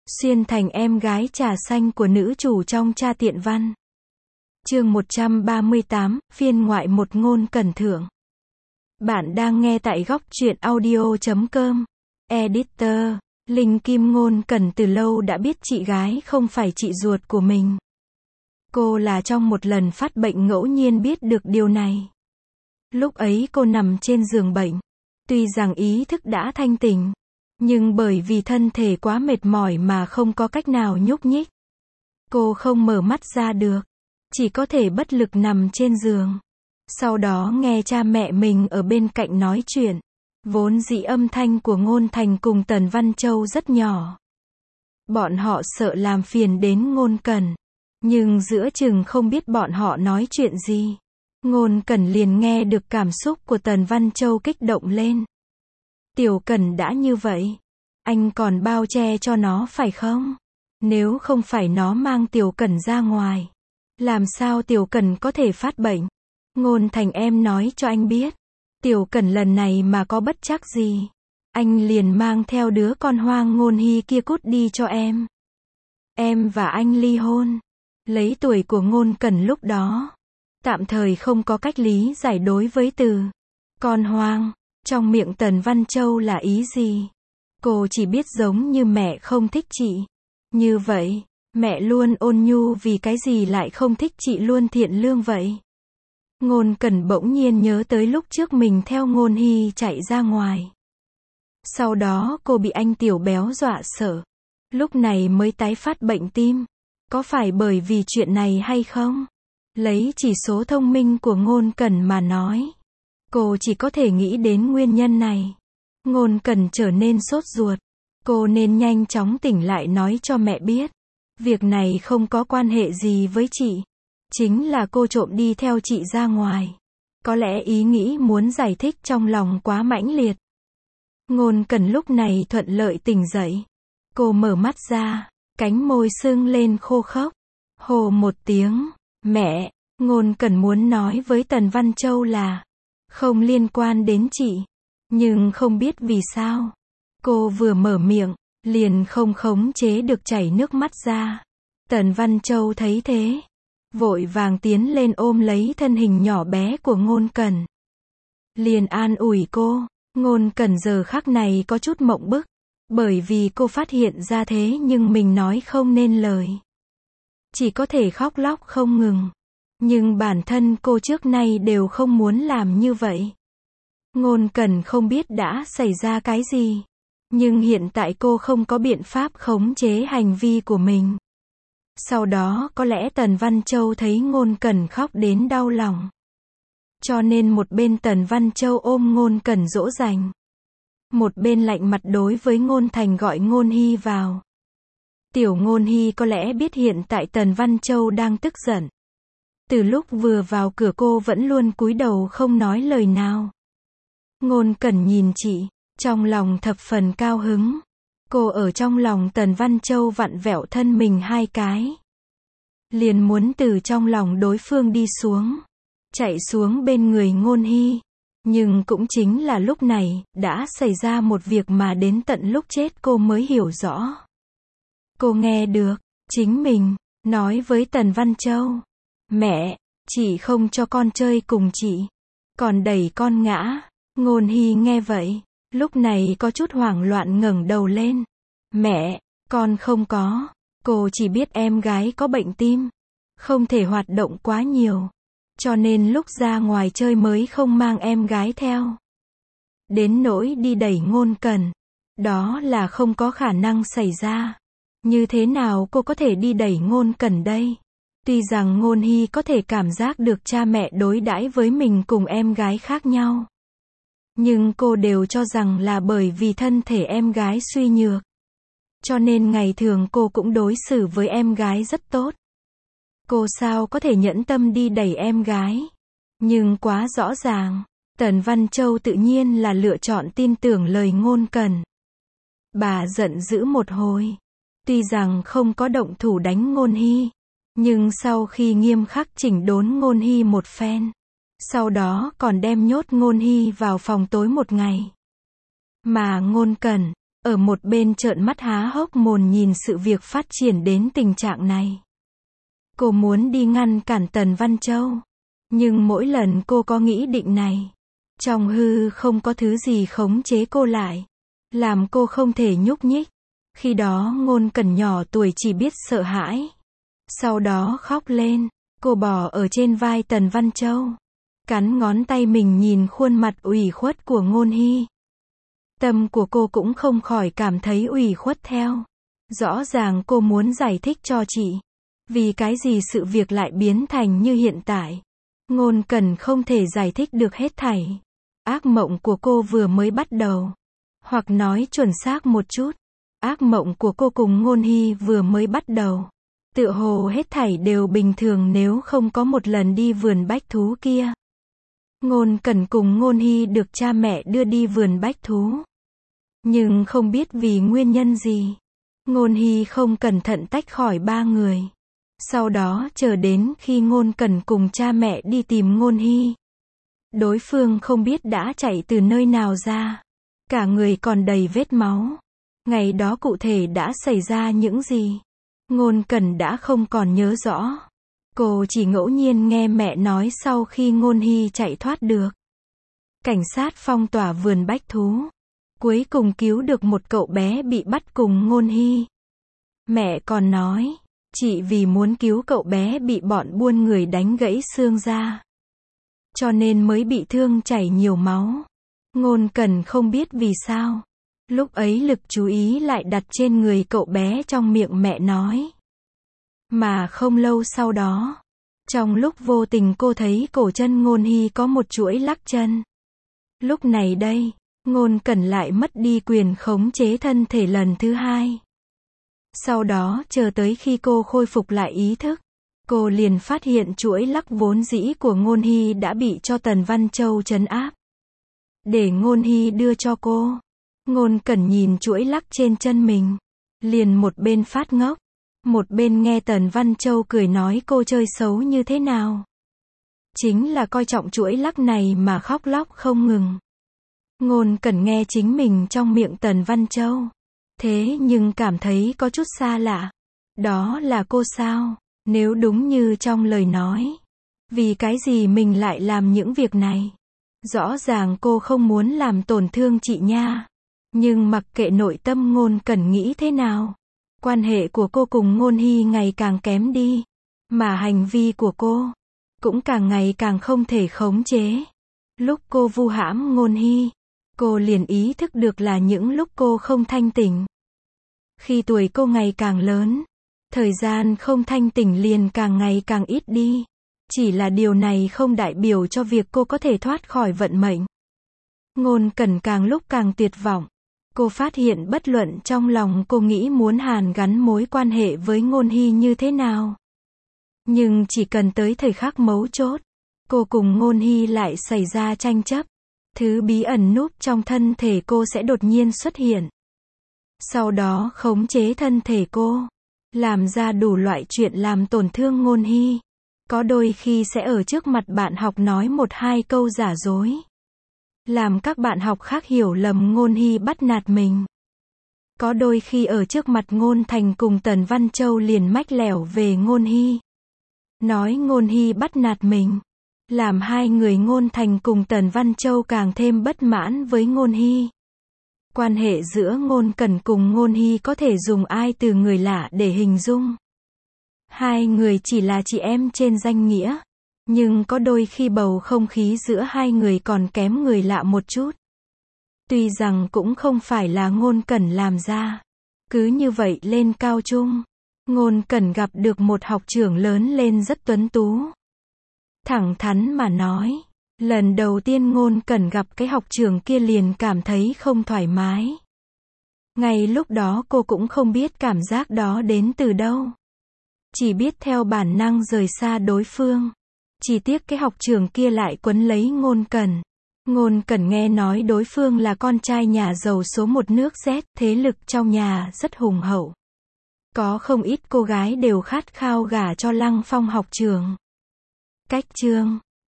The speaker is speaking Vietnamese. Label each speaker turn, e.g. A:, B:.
A: Xuyên thành em gái trà xanh của nữ chủ trong Cha Tiện Văn. Chương 138, phiên ngoại một Ngôn Cẩn thưởng. Bạn đang nghe tại góc truyện audio.com. Editor, Linh Kim Ngôn Cẩn từ lâu đã biết chị gái không phải chị ruột của mình. Cô là trong một lần phát bệnh ngẫu nhiên biết được điều này. Lúc ấy cô nằm trên giường bệnh. Tuy rằng ý thức đã thanh tỉnh, nhưng bởi vì thân thể quá mệt mỏi mà không có cách nào nhúc nhích. Cô không mở mắt ra được, chỉ có thể bất lực nằm trên giường. Sau đó nghe cha mẹ mình ở bên cạnh nói chuyện. Vốn dĩ âm thanh của Ngôn Thành cùng Tần Văn Châu rất nhỏ. Bọn họ sợ làm phiền đến Ngôn Cẩn. Nhưng giữa chừng không biết bọn họ nói chuyện gì. Ngôn Cẩn liền nghe được cảm xúc của Tần Văn Châu kích động lên. Tiểu Cẩn đã như vậy, anh còn bao che cho nó phải không? Nếu không phải nó mang Tiểu Cẩn ra ngoài, làm sao Tiểu Cẩn có thể phát bệnh? Ngôn Thành em nói cho anh biết, Tiểu Cẩn lần này mà có bất trắc gì, anh liền mang theo đứa con hoang Ngôn Hy kia cút đi cho em. Em và anh ly hôn. Lấy tuổi của Ngôn Cẩn lúc đó, tạm thời không có cách lý giải đối với từ con hoang. Trong miệng Tần Văn Châu là ý gì? Cô chỉ biết giống như mẹ không thích chị. Như vậy, mẹ luôn ôn nhu vì cái gì lại không thích chị luôn thiện lương vậy? Ngôn Cẩn bỗng nhiên nhớ tới lúc trước mình theo Ngôn Hy chạy ra ngoài. Sau đó cô bị anh Tiểu Béo dọa sợ. Lúc này mới tái phát bệnh tim. Có phải bởi vì chuyện này hay không? Lấy chỉ số thông minh của Ngôn Cẩn mà nói, cô chỉ có thể nghĩ đến nguyên nhân này. Ngôn Cẩn trở nên sốt ruột. Cô nên nhanh chóng tỉnh lại nói cho mẹ biết. Việc này không có quan hệ gì với chị. Chính là cô trộm đi theo chị ra ngoài. Có lẽ ý nghĩ muốn giải thích trong lòng quá mãnh liệt. Ngôn Cẩn lúc này thuận lợi tỉnh dậy. Cô mở mắt ra, cánh môi sưng lên khô khốc. Hô một tiếng, mẹ. Ngôn Cẩn muốn nói với Tần Văn Châu là không liên quan đến chị. Nhưng không biết vì sao, cô vừa mở miệng, liền không khống chế được chảy nước mắt ra. Tần Văn Châu thấy thế, vội vàng tiến lên ôm lấy thân hình nhỏ bé của Ngôn Cẩn. Liền an ủi cô. Ngôn Cẩn giờ khắc này có chút mộng bức, bởi vì cô phát hiện ra thế nhưng mình nói không nên lời. Chỉ có thể khóc lóc không ngừng. Nhưng bản thân cô trước nay đều không muốn làm như vậy. Ngôn Cẩn không biết đã xảy ra cái gì. Nhưng hiện tại cô không có biện pháp khống chế hành vi của mình. Sau đó có lẽ Tần Văn Châu thấy Ngôn Cẩn khóc đến đau lòng. Cho nên một bên Tần Văn Châu ôm Ngôn Cẩn dỗ dành. Một bên lạnh mặt đối với Ngôn Thành gọi Ngôn Hy vào. Tiểu Ngôn Hy có lẽ biết hiện tại Tần Văn Châu đang tức giận. Từ lúc vừa vào cửa cô vẫn luôn cúi đầu không nói lời nào. Ngôn Cẩn nhìn chị, trong lòng thập phần cao hứng. Cô ở trong lòng Tần Văn Châu vặn vẹo thân mình hai cái. Liền muốn từ trong lòng đối phương đi xuống. Chạy xuống bên người Ngôn Hy. Nhưng cũng chính là lúc này, đã xảy ra một việc mà đến tận lúc chết cô mới hiểu rõ. Cô nghe được, chính mình, nói với Tần Văn Châu. Mẹ, chị không cho con chơi cùng chị. Còn đẩy con ngã. Ngôn Hy nghe vậy, lúc này có chút hoảng loạn ngẩng đầu lên. Mẹ, con không có. Cô chỉ biết em gái có bệnh tim. Không thể hoạt động quá nhiều. Cho nên lúc ra ngoài chơi mới không mang em gái theo. Đến nỗi đi đẩy Ngôn Cẩn. Đó là không có khả năng xảy ra. Như thế nào cô có thể đi đẩy Ngôn Cẩn đây? Tuy rằng Ngôn Hy có thể cảm giác được cha mẹ đối đãi với mình cùng em gái khác nhau. Nhưng cô đều cho rằng là bởi vì thân thể em gái suy nhược. Cho nên ngày thường cô cũng đối xử với em gái rất tốt. Cô sao có thể nhẫn tâm đi đẩy em gái? Nhưng quá rõ ràng, Tần Văn Châu tự nhiên là lựa chọn tin tưởng lời Ngôn Cẩn. Bà giận dữ một hồi. Tuy rằng không có động thủ đánh Ngôn Hy. Nhưng sau khi nghiêm khắc chỉnh đốn Ngôn Hy một phen. Sau đó còn đem nhốt Ngôn Hy vào phòng tối một ngày. Mà Ngôn Cẩn, ở một bên trợn mắt há hốc mồm nhìn sự việc phát triển đến tình trạng này. Cô muốn đi ngăn cản Tần Văn Châu, nhưng mỗi lần cô có nghĩ định này, trong hư không có thứ gì khống chế cô lại, làm cô không thể nhúc nhích. Khi đó Ngôn Cẩn nhỏ tuổi chỉ biết sợ hãi, sau đó khóc lên. Cô bò ở trên vai Tần Văn Châu, cắn ngón tay mình nhìn khuôn mặt ủy khuất của Ngôn Hy. Tâm của cô cũng không khỏi cảm thấy ủy khuất theo. Rõ ràng cô muốn giải thích cho chị, vì cái gì sự việc lại biến thành như hiện tại. Ngôn Cẩn không thể giải thích được hết thảy. Ác mộng của cô vừa mới bắt đầu. Hoặc nói chuẩn xác một chút, ác mộng của cô cùng Ngôn Hy vừa mới bắt đầu. Tựa hồ hết thảy đều bình thường nếu không có một lần đi vườn bách thú kia. Ngôn Cẩn cùng Ngôn Hy được cha mẹ đưa đi vườn bách thú. Nhưng không biết vì nguyên nhân gì, Ngôn Hy không cẩn thận tách khỏi ba người. Sau đó chờ đến khi Ngôn Cẩn cùng cha mẹ đi tìm Ngôn Hy, đối phương không biết đã chạy từ nơi nào ra, cả người còn đầy vết máu. Ngày đó cụ thể đã xảy ra những gì, Ngôn Cẩn đã không còn nhớ rõ. Cô chỉ ngẫu nhiên nghe mẹ nói sau khi Ngôn Hy chạy thoát được, cảnh sát phong tỏa vườn bách thú, cuối cùng cứu được một cậu bé bị bắt cùng Ngôn Hy. Mẹ còn nói, chị vì muốn cứu cậu bé bị bọn buôn người đánh gãy xương ra, cho nên mới bị thương chảy nhiều máu. Ngôn Cẩn không biết vì sao, lúc ấy lực chú ý lại đặt trên người cậu bé trong miệng mẹ nói. Mà không lâu sau đó, trong lúc vô tình cô thấy cổ chân Ngôn Hy có một chuỗi lắc chân. Lúc này đây, Ngôn Cẩn lại mất đi quyền khống chế thân thể lần thứ hai. Sau đó chờ tới khi cô khôi phục lại ý thức, cô liền phát hiện chuỗi lắc vốn dĩ của Ngôn Hy đã bị cho Tần Văn Châu trấn áp. Để Ngôn Hy đưa cho cô. Ngôn Cẩn nhìn chuỗi lắc trên chân mình, liền một bên phát ngốc, một bên nghe Tần Văn Châu cười nói cô chơi xấu như thế nào. Chính là coi trọng chuỗi lắc này mà khóc lóc không ngừng. Ngôn Cẩn nghe chính mình trong miệng Tần Văn Châu, thế nhưng cảm thấy có chút xa lạ. Đó là cô sao? Nếu đúng như trong lời nói, vì cái gì mình lại làm những việc này? Rõ ràng cô không muốn làm tổn thương chị nha. Nhưng mặc kệ nội tâm Ngôn Cẩn nghĩ thế nào, quan hệ của cô cùng Ngôn Hy ngày càng kém đi, mà hành vi của cô cũng càng ngày càng không thể khống chế. Lúc cô vu hãm Ngôn Hy, cô liền ý thức được là những lúc cô không thanh tỉnh. Khi tuổi cô ngày càng lớn, thời gian không thanh tỉnh liền càng ngày càng ít đi. Chỉ là điều này không đại biểu cho việc cô có thể thoát khỏi vận mệnh. Ngôn Cẩn càng lúc càng tuyệt vọng. Cô phát hiện bất luận trong lòng cô nghĩ muốn hàn gắn mối quan hệ với Ngôn Hy như thế nào, nhưng chỉ cần tới thời khắc mấu chốt, cô cùng Ngôn Hy lại xảy ra tranh chấp. Thứ bí ẩn núp trong thân thể cô sẽ đột nhiên xuất hiện. Sau đó khống chế thân thể cô, làm ra đủ loại chuyện làm tổn thương Ngôn Hy. Có đôi khi sẽ ở trước mặt bạn học nói một hai câu giả dối, làm các bạn học khác hiểu lầm Ngôn Hy bắt nạt mình. Có đôi khi ở trước mặt Ngôn Thành cùng Tần Văn Châu liền mách lẻo về Ngôn Hy, nói Ngôn Hy bắt nạt mình, làm hai người Ngôn Thành cùng Tần Văn Châu càng thêm bất mãn với Ngôn Hy. Quan hệ giữa Ngôn Cẩn cùng Ngôn Hy có thể dùng ai từ người lạ để hình dung. Hai người chỉ là chị em trên danh nghĩa, nhưng có đôi khi bầu không khí giữa hai người còn kém người lạ một chút. Tuy rằng cũng không phải là Ngôn Cẩn làm ra. Cứ như vậy lên cao trung, Ngôn Cẩn gặp được một học trưởng lớn lên rất tuấn tú. Thẳng thắn mà nói, lần đầu tiên Ngôn Cẩn gặp cái học trưởng kia liền cảm thấy không thoải mái. Ngay lúc đó cô cũng không biết cảm giác đó đến từ đâu. Chỉ biết theo bản năng rời xa đối phương. Chỉ tiếc cái học trưởng kia lại quấn lấy Ngôn Cẩn. Ngôn Cẩn nghe nói đối phương là con trai nhà giàu số một nước Z, thế lực trong nhà rất hùng hậu. Có không ít cô gái đều khát khao gả cho Lăng Phong học trưởng. Cách chương